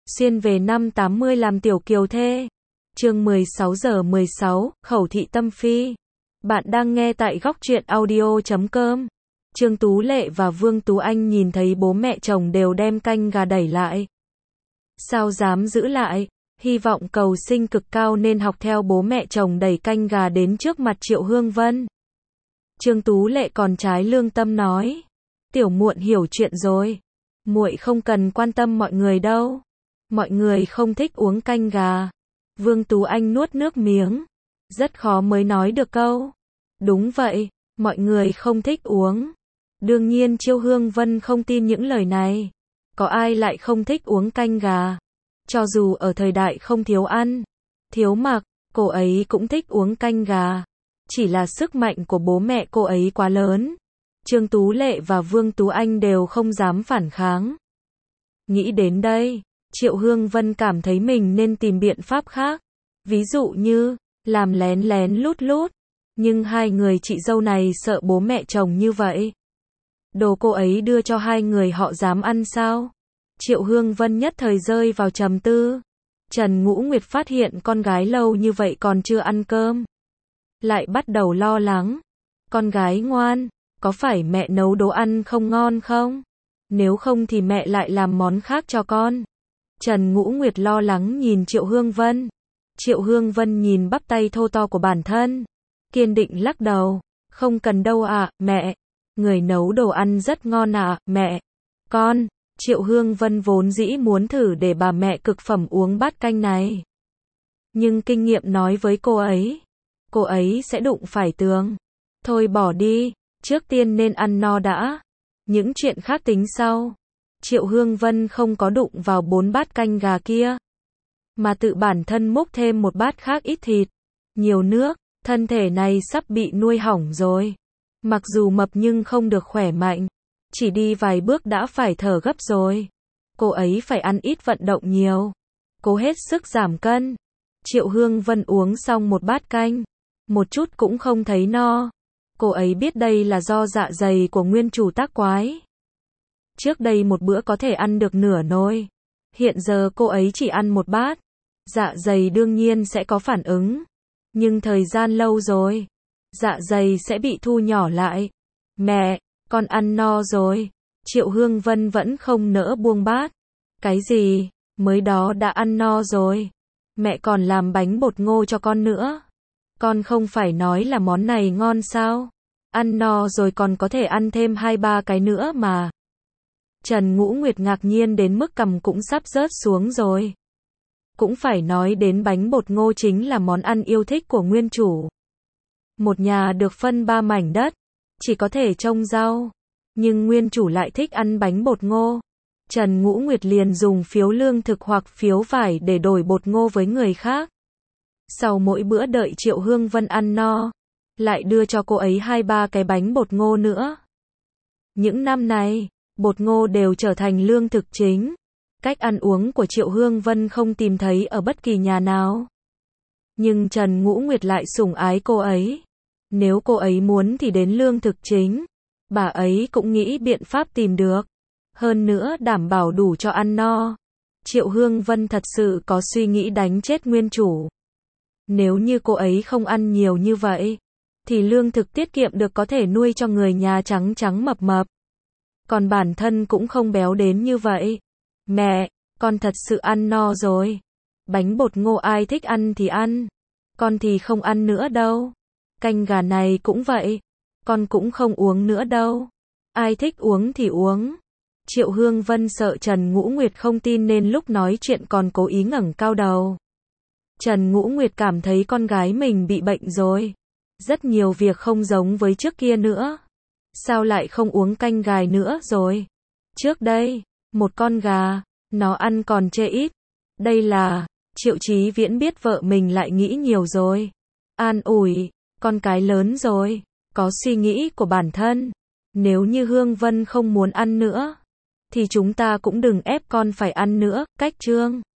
Xuyên về năm 80 làm tiểu kiều thê. Chương 16:16, khẩu thị tâm phi. Bạn đang nghe tại góc truyện audio.com. Trương Tú Lệ và Vương Tú Anh nhìn thấy bố mẹ chồng đều đem canh gà đẩy lại. Sao dám giữ lại? Hy vọng cầu sinh cực cao nên học theo bố mẹ chồng đẩy canh gà đến trước mặt Triệu Hương Vân. Trương Tú Lệ còn trái lương tâm nói, tiểu muội hiểu chuyện rồi, muội không cần quan tâm mọi người đâu. Mọi người không thích uống canh gà. Vương Tú Anh nuốt nước miếng, rất khó mới nói được câu. Đúng vậy, mọi người không thích uống. Đương nhiên Triệu Hương Vân không tin những lời này. Có ai lại không thích uống canh gà? Cho dù ở thời đại không thiếu ăn, thiếu mặc, cô ấy cũng thích uống canh gà. Chỉ là sức mạnh của bố mẹ cô ấy quá lớn. Trương Tú Lệ và Vương Tú Anh đều không dám phản kháng. Nghĩ đến đây, Triệu Hương Vân cảm thấy mình nên tìm biện pháp khác. Ví dụ như, làm lén lén lút lút. Nhưng hai người chị dâu này sợ bố mẹ chồng như vậy. Đồ cô ấy đưa cho hai người họ dám ăn sao? Triệu Hương Vân nhất thời rơi vào trầm tư. Trần Ngũ Nguyệt phát hiện con gái lâu như vậy còn chưa ăn cơm. Lại bắt đầu lo lắng. Con gái ngoan, có phải mẹ nấu đồ ăn không ngon không? Nếu không thì mẹ lại làm món khác cho con. Trần Ngũ Nguyệt lo lắng nhìn Triệu Hương Vân. Triệu Hương Vân nhìn bắp tay thô to của bản thân. Kiên định lắc đầu. Không cần đâu ạ, mẹ. Người nấu đồ ăn rất ngon ạ, mẹ. Con, Triệu Hương Vân vốn dĩ muốn thử để bà mẹ cực phẩm uống bát canh này. Nhưng kinh nghiệm nói với cô ấy sẽ đụng phải tường. Thôi bỏ đi, trước tiên nên ăn no đã. Những chuyện khác tính sau. Triệu Hương Vân không có đụng vào 4 bát canh gà kia. Mà tự bản thân múc thêm một bát khác ít thịt. Nhiều nước, thân thể này sắp bị nuôi hỏng rồi. Mặc dù mập nhưng không được khỏe mạnh. Chỉ đi vài bước đã phải thở gấp rồi. Cô ấy phải ăn ít vận động nhiều. Cố hết sức giảm cân. Triệu Hương Vân uống xong một bát canh. Một chút cũng không thấy no. Cô ấy biết đây là do dạ dày của nguyên chủ tác quái. Trước đây một bữa có thể ăn được nửa nồi. Hiện giờ cô ấy chỉ ăn một bát. Dạ dày đương nhiên sẽ có phản ứng. Nhưng thời gian lâu rồi, dạ dày sẽ bị thu nhỏ lại. Mẹ, con ăn no rồi. Triệu Hương Vân vẫn không nỡ buông bát. Cái gì, mới đó đã ăn no rồi. Mẹ còn làm bánh bột ngô cho con nữa. Con không phải nói là món này ngon sao? Ăn no rồi còn có thể ăn thêm 2-3 cái nữa mà. Trần Ngũ Nguyệt ngạc nhiên đến mức cằm cũng sắp rớt xuống rồi. Cũng phải nói đến bánh bột ngô chính là món ăn yêu thích của nguyên chủ. Một nhà được phân 3 mảnh đất, chỉ có thể trồng rau. Nhưng nguyên chủ lại thích ăn bánh bột ngô. Trần Ngũ Nguyệt liền dùng phiếu lương thực hoặc phiếu vải để đổi bột ngô với người khác. Sau mỗi bữa đợi Triệu Hương Vân ăn no, lại đưa cho cô ấy 2-3 cái bánh bột ngô nữa. Những năm này, bột ngô đều trở thành lương thực chính. Cách ăn uống của Triệu Hương Vân không tìm thấy ở bất kỳ nhà nào. Nhưng Trần Ngũ Nguyệt lại sủng ái cô ấy. Nếu cô ấy muốn thì đến lương thực chính. Bà ấy cũng nghĩ biện pháp tìm được. Hơn nữa đảm bảo đủ cho ăn no. Triệu Hương Vân thật sự có suy nghĩ đánh chết nguyên chủ. Nếu như cô ấy không ăn nhiều như vậy, thì lương thực tiết kiệm được có thể nuôi cho người nhà trắng trắng mập mập. Còn bản thân cũng không béo đến như vậy. Mẹ, con thật sự ăn no rồi. Bánh bột ngô ai thích ăn thì ăn. Con thì không ăn nữa đâu. Canh gà này cũng vậy. Con cũng không uống nữa đâu. Ai thích uống thì uống. Triệu Hương Vân sợ Trần Ngũ Nguyệt không tin nên lúc nói chuyện còn cố ý ngẩng cao đầu. Trần Ngũ Nguyệt cảm thấy con gái mình bị bệnh rồi. Rất nhiều việc không giống với trước kia nữa. Sao lại không uống canh gà nữa rồi? Trước đây, một con gà, nó ăn còn chê ít. Đây là, Triệu Chí Viễn biết vợ mình lại nghĩ nhiều rồi. An ủi, con cái lớn rồi, có suy nghĩ của bản thân. Nếu như Hương Vân không muốn ăn nữa, thì chúng ta cũng đừng ép con phải ăn nữa, cách chương.